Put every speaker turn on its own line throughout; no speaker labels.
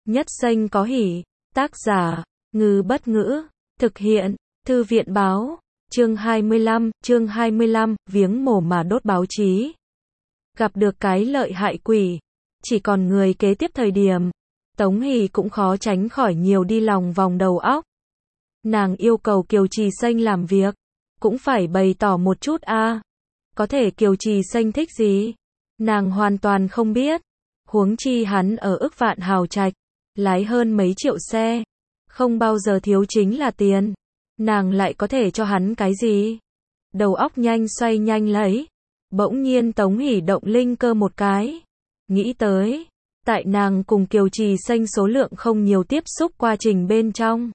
Nhất Xanh có hỉ. Tác giả, Ngư Bất Ngữ. Thực hiện, Thư viện Báo. Chương 25, viếng mồ mà đốt báo chí. Gặp được cái lợi hại quỷ. Chỉ còn người kế tiếp thời điểm. Tống Hỷ cũng khó tránh khỏi nhiều đi lòng vòng đầu óc. Nàng yêu cầu Kiều Trì Xanh làm việc. Cũng phải bày tỏ một chút a. Có thể Kiều Trì Xanh thích gì? Nàng hoàn toàn không biết. Huống chi hắn ở ức vạn hào trạch. Lái hơn mấy triệu xe. Không bao giờ thiếu chính là tiền. Nàng lại có thể cho hắn cái gì? Đầu óc nhanh xoay nhanh lấy. Bỗng nhiên Tống Hỷ động linh cơ một cái. Nghĩ tới. Tại nàng cùng Kiều Trì Xanh số lượng không nhiều tiếp xúc quá trình bên trong.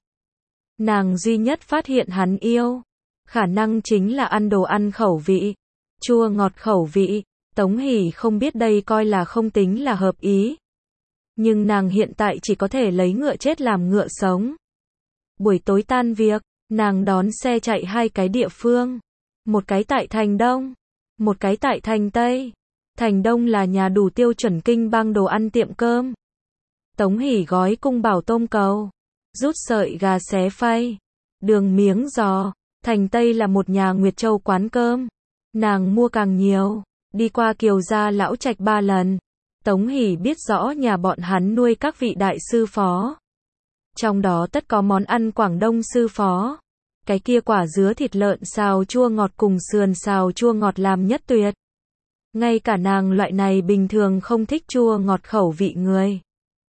Nàng duy nhất phát hiện hắn yêu. Khả năng chính là ăn đồ ăn khẩu vị. Chua ngọt khẩu vị. Tống Hỷ không biết đây coi là không tính là hợp ý. Nhưng nàng hiện tại chỉ có thể lấy ngựa chết làm ngựa sống. Buổi tối tan việc, nàng đón xe chạy hai cái địa phương. Một cái tại Thành Đông, một cái tại Thành Tây. Thành Đông là nhà đủ tiêu chuẩn kinh bang đồ ăn tiệm cơm. Tống Hỷ gói cung bảo tôm cầu, rút sợi gà xé phay, đường miếng giò. Thành Tây là một nhà Nguyệt Châu quán cơm. Nàng mua càng nhiều, đi qua Kiều gia lão trạch 3 lần. Tống Hỷ biết rõ nhà bọn hắn nuôi các vị đại sư phó. Trong đó tất có món ăn Quảng Đông sư phó. Cái kia quả dứa thịt lợn xào chua ngọt cùng sườn xào chua ngọt làm nhất tuyệt. Ngay cả nàng loại này bình thường không thích chua ngọt khẩu vị người.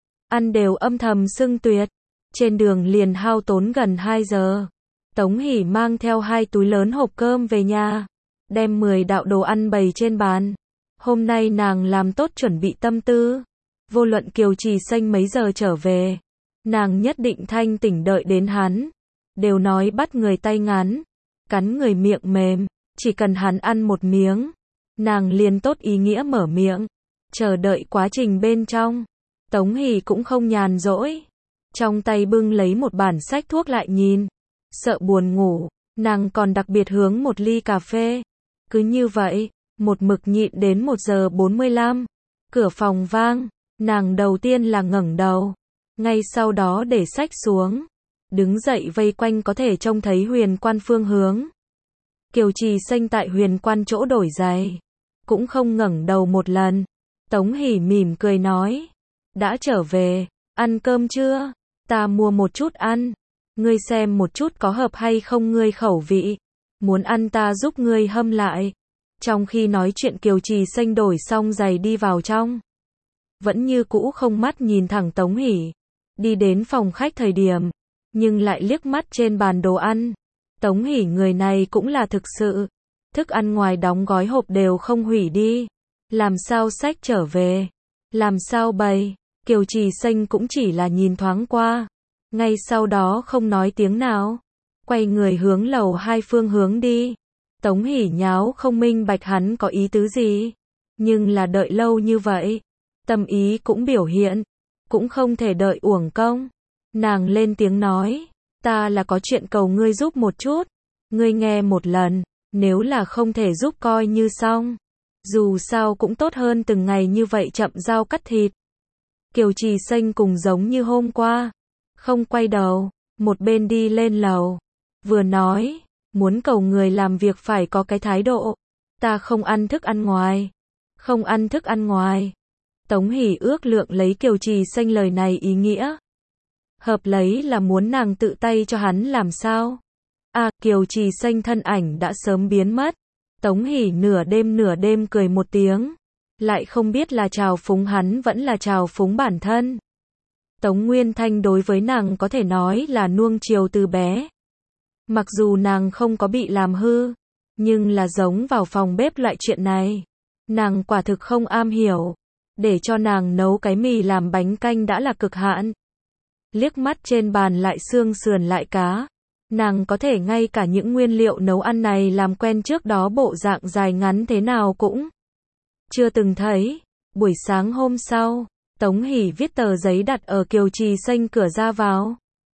Ăn đều âm thầm xưng tuyệt. Trên đường liền hao tốn gần 2 giờ. Tống Hỷ mang theo 2 túi lớn hộp cơm về nhà. Đem 10 đạo đồ ăn bày trên bàn. Hôm nay nàng làm tốt chuẩn bị tâm tư. Vô luận Kiều Trì Xanh mấy giờ trở về. Nàng nhất định thanh tỉnh đợi đến hắn. Đều nói bắt người tay ngắn. Cắn người miệng mềm. Chỉ cần hắn ăn một miếng. Nàng liền tốt ý nghĩa mở miệng. Chờ đợi quá trình bên trong. Tống Hỷ cũng không nhàn rỗi. Trong tay bưng lấy một bản sách thuốc lại nhìn. Sợ buồn ngủ. Nàng còn đặc biệt hướng một ly cà phê. Cứ như vậy. Một mực nhịn đến 1 giờ 45. Cửa phòng vang. Nàng đầu tiên là ngẩng đầu. Ngay sau đó để sách xuống. Đứng dậy vây quanh có thể trông thấy Huyền Quan phương hướng. Kiều Trì Xanh tại Huyền Quan chỗ đổi giày. Cũng không ngẩng đầu một lần. Tống Hỷ mỉm cười nói. Đã trở về. Ăn cơm chưa? Ta mua một chút ăn. Ngươi xem một chút có hợp hay không ngươi khẩu vị. Muốn ăn ta giúp ngươi hâm lại. Trong khi nói chuyện Kiều Trì Xanh đổi xong giày đi vào trong. Vẫn như cũ không mắt nhìn thẳng Tống Hỷ. Đi đến phòng khách thời điểm. Nhưng lại liếc mắt trên bàn đồ ăn. Tống Hỷ người này cũng là thực sự. Thức ăn ngoài đóng gói hộp đều không hủy đi. Làm sao xách trở về. Làm sao bày. Kiều Trì Xanh cũng chỉ là nhìn thoáng qua. Ngay sau đó không nói tiếng nào. Quay người hướng lầu 2 phương hướng đi. Tống Hỷ nháo không minh bạch hắn có ý tứ gì. Nhưng là đợi lâu như vậy. Tâm ý cũng biểu hiện. Cũng không thể đợi uổng công. Nàng lên tiếng nói. Ta là có chuyện cầu ngươi giúp một chút. Ngươi nghe một lần. Nếu là không thể giúp coi như xong. Dù sao cũng tốt hơn từng ngày như vậy chậm rau cắt thịt. Kiều Trì Xanh cùng giống như hôm qua. Không quay đầu. Một bên đi lên lầu. Vừa nói. Muốn cầu người làm việc phải có cái thái độ. Ta không ăn thức ăn ngoài. Không ăn thức ăn ngoài. Tống Hỷ ước lượng lấy Kiều Trì Xanh lời này ý nghĩa. Hợp lấy là muốn nàng tự tay cho hắn làm sao. Kiều Trì Xanh thân ảnh đã sớm biến mất. Tống Hỷ nửa đêm cười một tiếng. Lại không biết là trào phúng hắn vẫn là trào phúng bản thân. Tống Nguyên Thanh đối với nàng có thể nói là nuông chiều từ bé. Mặc dù nàng không có bị làm hư. Nhưng là giống vào phòng bếp loại chuyện này. Nàng quả thực không am hiểu. Để cho nàng nấu cái mì làm bánh canh đã là cực hạn. Liếc mắt trên bàn lại xương sườn lại cá. Nàng có thể ngay cả những nguyên liệu nấu ăn này làm quen trước đó bộ dạng dài ngắn thế nào cũng chưa từng thấy. Buổi sáng hôm sau, Tống Hỷ viết tờ giấy đặt ở Kiều Trì Xanh cửa ra vào.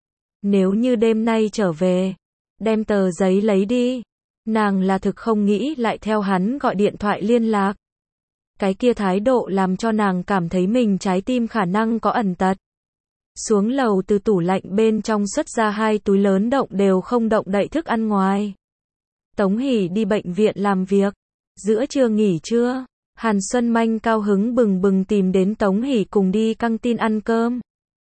Nếu như đêm nay trở về, đem tờ giấy lấy đi. Nàng là thực không nghĩ lại theo hắn gọi điện thoại liên lạc. Cái kia thái độ làm cho nàng cảm thấy mình trái tim khả năng có ẩn tật. xuống lầu từ tủ lạnh bên trong xuất ra 2 túi lớn động đều không động đậy thức ăn ngoài. Tống Hỷ đi bệnh viện làm việc. Giữa trưa nghỉ trưa, Hàn Xuân Manh cao hứng bừng bừng tìm đến Tống Hỷ cùng đi căng tin ăn cơm.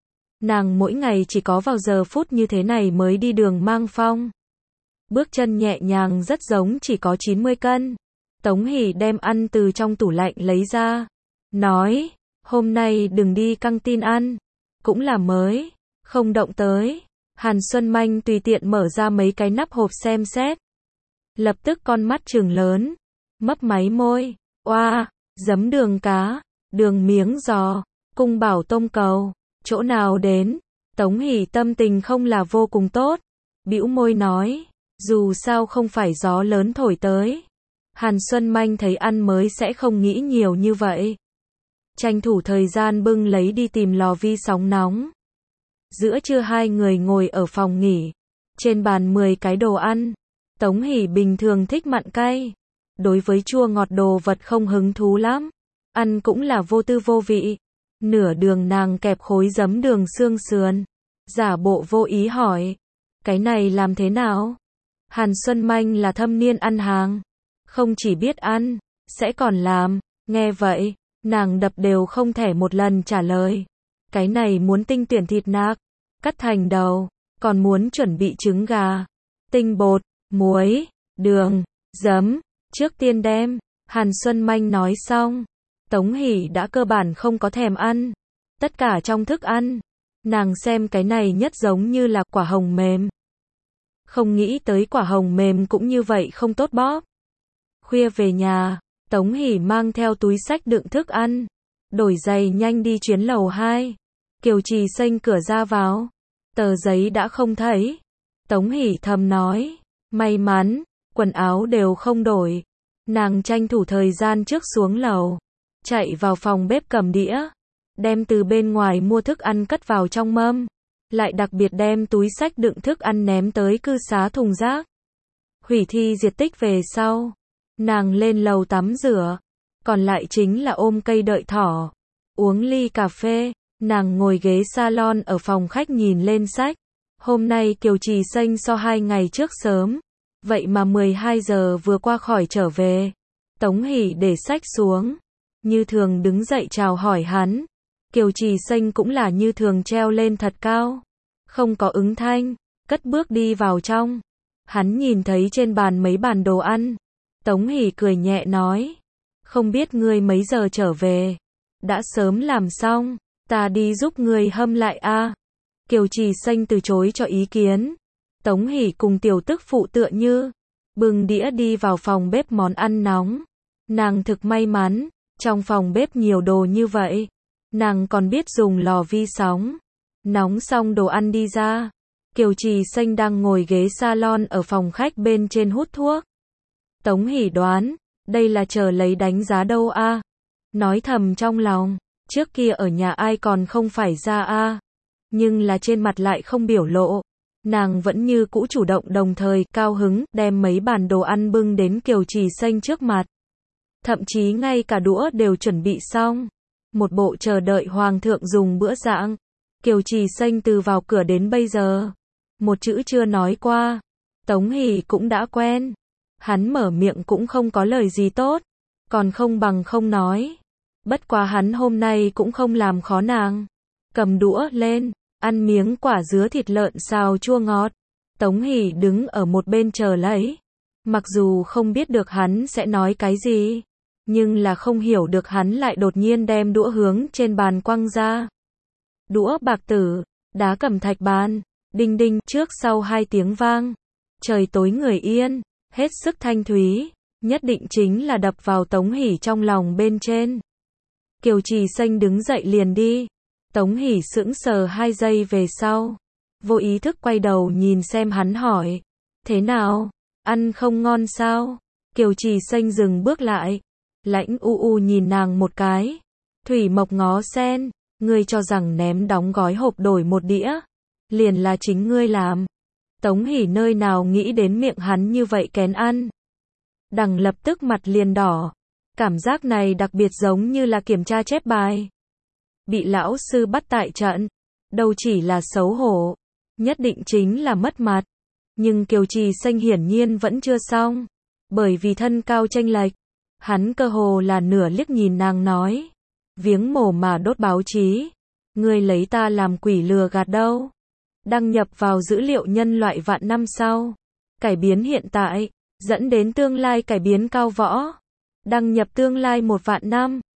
Nàng mỗi ngày chỉ có vào giờ phút như thế này mới đi đường mang phong. Bước chân nhẹ nhàng rất giống chỉ có 90 cân. Tống Hỷ đem ăn từ trong tủ lạnh lấy ra. Nói, hôm nay đừng đi căng tin ăn. Cũng là mới, không động tới. Hàn Xuân Manh tùy tiện mở ra mấy cái nắp hộp xem xét. Lập tức con mắt trừng lớn. Mấp máy môi. Oa, giấm đường cá, đường miếng giò, cung bảo tôm cầu. Chỗ nào đến? Tống Hỷ tâm tình không là vô cùng tốt. Bĩu môi nói. Dù sao không phải gió lớn thổi tới. Hàn Xuân Manh thấy ăn mới sẽ không nghĩ nhiều như vậy. Tranh thủ thời gian bưng lấy đi tìm lò vi sóng nóng. Giữa trưa hai người ngồi ở phòng nghỉ. Trên bàn 10 cái đồ ăn. Tống Hỷ bình thường thích mặn cay. Đối với chua ngọt đồ vật không hứng thú lắm. Ăn cũng là vô tư vô vị. Nửa đường nàng kẹp khối giấm đường xương sườn. Giả bộ vô ý hỏi. Cái này làm thế nào? Hàn Xuân Manh là thâm niên ăn hàng. Không chỉ biết ăn, sẽ còn làm. Nghe vậy, nàng đập đều không thể một lần trả lời. Cái này muốn tinh tuyển thịt nạc, cắt thành đầu, còn muốn chuẩn bị trứng gà, tinh bột, muối, đường, giấm. Trước tiên đem, Hàn Xuân Manh nói xong. Tống Hỷ đã cơ bản không có thèm ăn. Tất cả trong thức ăn, nàng xem cái này nhất giống như là quả hồng mềm. Không nghĩ tới quả hồng mềm cũng như vậy không tốt bóp. Khuya về nhà, Tống Hỷ mang theo túi xách đựng thức ăn. Đổi giày nhanh đi chuyến lầu 2. Kiều Trì xanh cửa ra vào. Tờ giấy đã không thấy. Tống Hỷ thầm nói. May mắn, quần áo đều không đổi. Nàng tranh thủ thời gian trước xuống lầu. Chạy vào phòng bếp cầm đĩa. Đem từ bên ngoài mua thức ăn cất vào trong mâm. Lại đặc biệt đem túi xách đựng thức ăn ném tới cư xá thùng rác. Hủy thi diệt tích về sau. Nàng lên lầu tắm rửa. Còn lại chính là ôm cây đợi thỏ. Uống ly cà phê. Nàng ngồi ghế salon ở phòng khách nhìn lên sách. Hôm nay Kiều Trì xanh so 2 ngày trước sớm. Vậy mà 12 giờ vừa qua khỏi trở về. Tống Hỷ để sách xuống. Như thường đứng dậy chào hỏi hắn. Kiều Trì xanh cũng là như thường treo lên thật cao. Không có ứng thanh. Cất bước đi vào trong. Hắn nhìn thấy trên bàn mấy bàn đồ ăn. Tống Hỷ cười nhẹ nói. Không biết ngươi mấy giờ trở về. Đã sớm làm xong. Ta đi giúp ngươi hâm lại a. Kiều Trì xanh từ chối cho ý kiến. Tống Hỷ cùng tiểu tức phụ tựa như. Bưng đĩa đi vào phòng bếp món ăn nóng. Nàng thực may mắn. Trong phòng bếp nhiều đồ như vậy. Nàng còn biết dùng lò vi sóng. Nóng xong đồ ăn đi ra. Kiều Trì xanh đang ngồi ghế salon ở phòng khách bên trên hút thuốc. Tống Hỷ đoán. Đây là chờ lấy đánh giá đâu a. Nói thầm trong lòng. Trước kia ở nhà ai còn không phải ra a. Nhưng là trên mặt lại không biểu lộ. Nàng vẫn như cũ chủ động đồng thời cao hứng đem mấy bàn đồ ăn bưng đến Kiều Trì xanh trước mặt. Thậm chí ngay cả đũa đều chuẩn bị xong. Một bộ chờ đợi hoàng thượng dùng bữa dạng. Kiều Trì xanh từ vào cửa đến bây giờ. Một chữ chưa nói qua. Tống Hỷ cũng đã quen. Hắn mở miệng cũng không có lời gì tốt. Còn không bằng không nói. Bất quá hắn hôm nay cũng không làm khó nàng. Cầm đũa lên. Ăn miếng quả dứa thịt lợn xào chua ngọt. Tống Hỷ đứng ở một bên chờ lấy. Mặc dù không biết được hắn sẽ nói cái gì. Nhưng là không hiểu được hắn lại đột nhiên đem đũa hướng trên bàn quăng ra. Đũa bạc tử, đá cẩm thạch bàn, đinh đinh trước sau 2 tiếng vang. Trời tối người yên, hết sức thanh thúy, nhất định chính là đập vào Tống Hỷ trong lòng bên trên. Kiều Trì xanh đứng dậy liền đi. Tống Hỷ sững sờ 2 giây về sau. Vô ý thức quay đầu nhìn xem hắn hỏi. Thế nào? Ăn không ngon sao? Kiều Trì xanh dừng bước lại. Lãnh u u nhìn nàng một cái. Thủy mộc ngó sen. Ngươi cho rằng ném đóng gói hộp đổi một đĩa. Liền là chính ngươi làm. Tống Hỷ nơi nào nghĩ đến miệng hắn như vậy kén ăn. Đằng lập tức mặt liền đỏ. Cảm giác này đặc biệt giống như là kiểm tra chép bài. Bị lão sư bắt tại trận. đâu chỉ là xấu hổ, nhất định chính là mất mặt. Nhưng Kiều Trì Xanh hiển nhiên vẫn chưa xong, bởi vì thân cao chênh lệch, hắn cơ hồ là nửa liếc nhìn nàng nói, viếng mồ mà đốt báo chí, ngươi lấy ta làm quỷ lừa gạt đâu? Đăng nhập vào dữ liệu nhân loại vạn năm sau, cải biến hiện tại, dẫn đến tương lai cải biến cao võ. Đăng nhập tương lai 1 vạn năm.